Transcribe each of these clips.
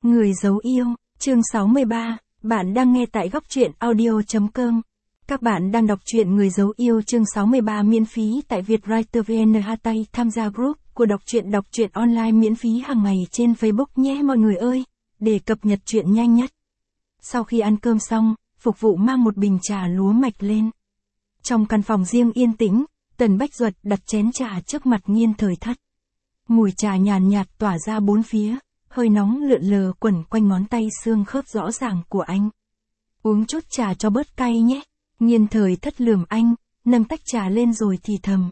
Người giấu yêu, chương 63, bạn đang nghe tại góc truyện audio.com. Các bạn đang đọc truyện Người giấu yêu chương 63 miễn phí tại Vietwriter VN. Tham gia group của đọc truyện online miễn phí hàng ngày trên Facebook nhé mọi người ơi, để cập nhật truyện nhanh nhất. Sau khi ăn cơm xong, phục vụ mang một bình trà lúa mạch lên. Trong căn phòng riêng yên tĩnh, Tần Bách Duật đặt chén trà trước mặt Nghiên Thời Thất. Mùi trà nhàn nhạt tỏa ra bốn phía, hơi nóng lượn lờ quẩn quanh ngón tay xương khớp rõ ràng của anh. Uống chút trà cho bớt cay nhé. Nghiên Thời Thất lườm anh, nâng tách trà lên rồi thì thầm.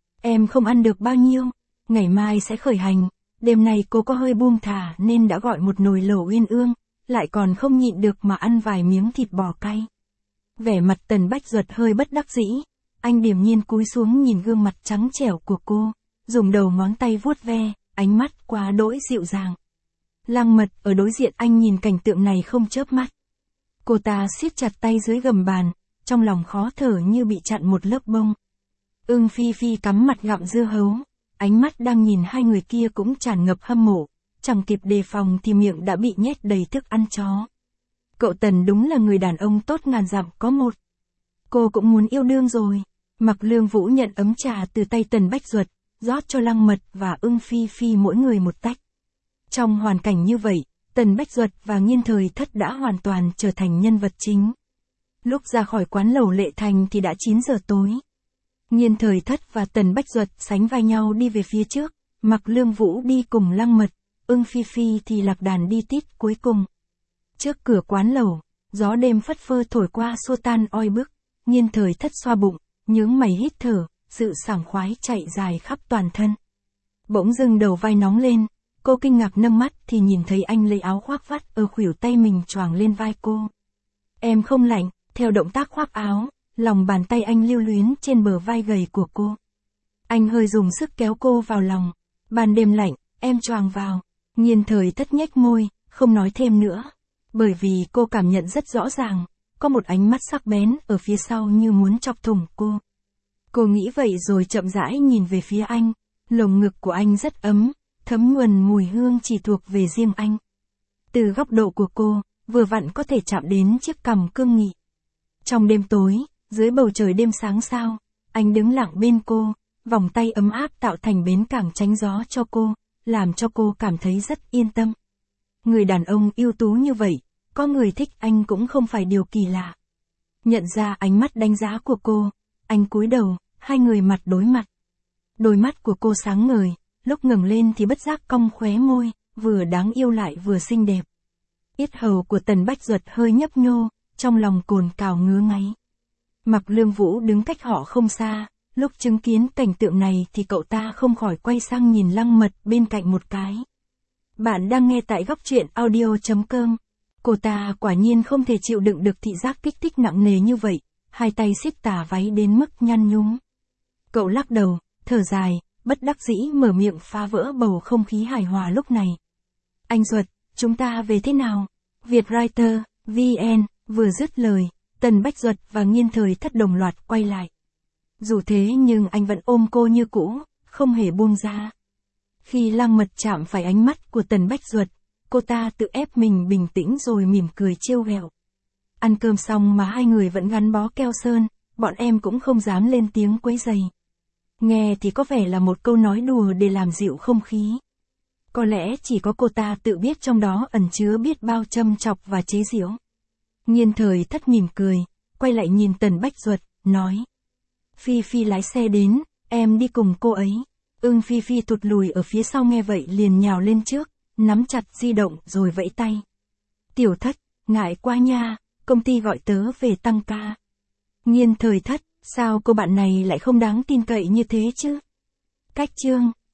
Em không ăn được bao nhiêu, ngày mai sẽ khởi hành, đêm nay cô có hơi buông thả nên đã gọi một nồi lẩu uyên ương, lại còn không nhịn được mà ăn vài miếng thịt bò cay. Vẻ mặt Tần Bách Duật hơi bất đắc dĩ, anh điềm nhiên cúi xuống nhìn gương mặt trắng trẻo của cô, dùng đầu ngón tay vuốt ve, ánh mắt quá đỗi dịu dàng. Lăng Mật ở đối diện anh nhìn cảnh tượng này không chớp mắt. Cô ta siết chặt tay dưới gầm bàn, trong lòng khó thở như bị chặn một lớp bông. Ưng Phi Phi cắm mặt gặm dưa hấu, ánh mắt đang nhìn hai người kia cũng tràn ngập hâm mộ, chẳng kịp đề phòng thì miệng đã bị nhét đầy thức ăn chó. Cậu Tần đúng là người đàn ông tốt ngàn dặm có một. Cô cũng muốn yêu đương rồi. Mặc Lương Vũ nhận ấm trà từ tay Tần Bách Duật, rót cho Lăng Mật và Ưng Phi Phi mỗi người một tách. Trong hoàn cảnh như vậy, Tần Bách Duật và Nghiên Thời Thất đã hoàn toàn trở thành nhân vật chính. Lúc ra khỏi quán lẩu Lệ Thành thì đã 9 giờ tối. Nghiên Thời Thất và Tần Bách Duật sánh vai nhau đi về phía trước, Mặc Lương Vũ đi cùng Lăng Mật, Ưng Phi Phi thì lạc đàn đi tít cuối cùng. Trước cửa quán lẩu, gió đêm phất phơ thổi qua xua tan oi bức, Nghiên Thời Thất xoa bụng, nhướng mày hít thở, sự sảng khoái chạy dài khắp toàn thân. Bỗng dưng đầu vai nóng lên, cô kinh ngạc nâng mắt thì nhìn thấy anh lấy áo khoác vắt ở khuỷu tay mình choàng lên vai cô. Em không lạnh, theo động tác khoác áo, lòng bàn tay anh lưu luyến trên bờ vai gầy của cô. Anh hơi dùng sức kéo cô vào lòng. Ban đêm lạnh, em choàng vào. Nghiên Thời Thất nhếch môi, không nói thêm nữa. Bởi vì cô cảm nhận rất rõ ràng, có một ánh mắt sắc bén ở phía sau như muốn chọc thủng cô. Cô nghĩ vậy rồi chậm rãi nhìn về phía anh, lồng ngực của anh rất ấm, thấm nhuần mùi hương chỉ thuộc về riêng anh. Từ góc độ của cô, vừa vặn có thể chạm đến chiếc cằm cương nghị. Trong đêm tối, dưới bầu trời đêm sáng sao, anh đứng lặng bên cô, vòng tay ấm áp tạo thành bến cảng tránh gió cho cô, làm cho cô cảm thấy rất yên tâm. Người đàn ông ưu tú như vậy, có người thích anh cũng không phải điều kỳ lạ. Nhận ra ánh mắt đánh giá của cô, anh cúi đầu, hai người mặt đối mặt. Đôi mắt của cô sáng ngời, lúc ngẩng lên thì bất giác cong khóe môi, vừa đáng yêu lại vừa xinh đẹp. Yết hầu của Tần Bách Duật hơi nhấp nhô, trong lòng cồn cào ngứa ngáy. Mặc Lương Vũ đứng cách họ không xa, lúc chứng kiến cảnh tượng này thì cậu ta không khỏi quay sang nhìn Lăng Mật bên cạnh một cái. Bạn đang nghe tại góc truyện audio.com. Cô ta quả nhiên không thể chịu đựng được thị giác kích thích nặng nề như vậy, hai tay siết tà váy đến mức nhăn nhúm. Cậu lắc đầu, thở dài, bất đắc dĩ mở miệng phá vỡ bầu không khí hài hòa lúc này. Anh Duật, chúng ta về thế nào? Vietwriter, VN, vừa dứt lời, Tần Bách Duật và Nghiên Thời Thất đồng loạt quay lại. Dù thế nhưng anh vẫn ôm cô như cũ, không hề buông ra. Khi Lăng Mật chạm phải ánh mắt của Tần Bách Duật, cô ta tự ép mình bình tĩnh rồi mỉm cười trêu ghẹo. Ăn cơm xong mà hai người vẫn gắn bó keo sơn, bọn em cũng không dám lên tiếng quấy rầy. Nghe thì có vẻ là một câu nói đùa để làm dịu không khí. Có lẽ chỉ có cô ta tự biết trong đó ẩn chứa biết bao châm chọc và chế giễu. Nghiên Thời Thất mỉm cười, quay lại nhìn Tần Bách Duật, nói. Phi Phi lái xe đến, em đi cùng cô ấy. Ưng Phi Phi thụt lùi ở phía sau nghe vậy liền nhào lên trước, nắm chặt di động rồi vẫy tay. Tiểu Thất, ngại quá nha, công ty gọi tớ về tăng ca. Nghiên Thời Thất, sao cô bạn này lại không đáng tin cậy như thế chứ? Cách chương.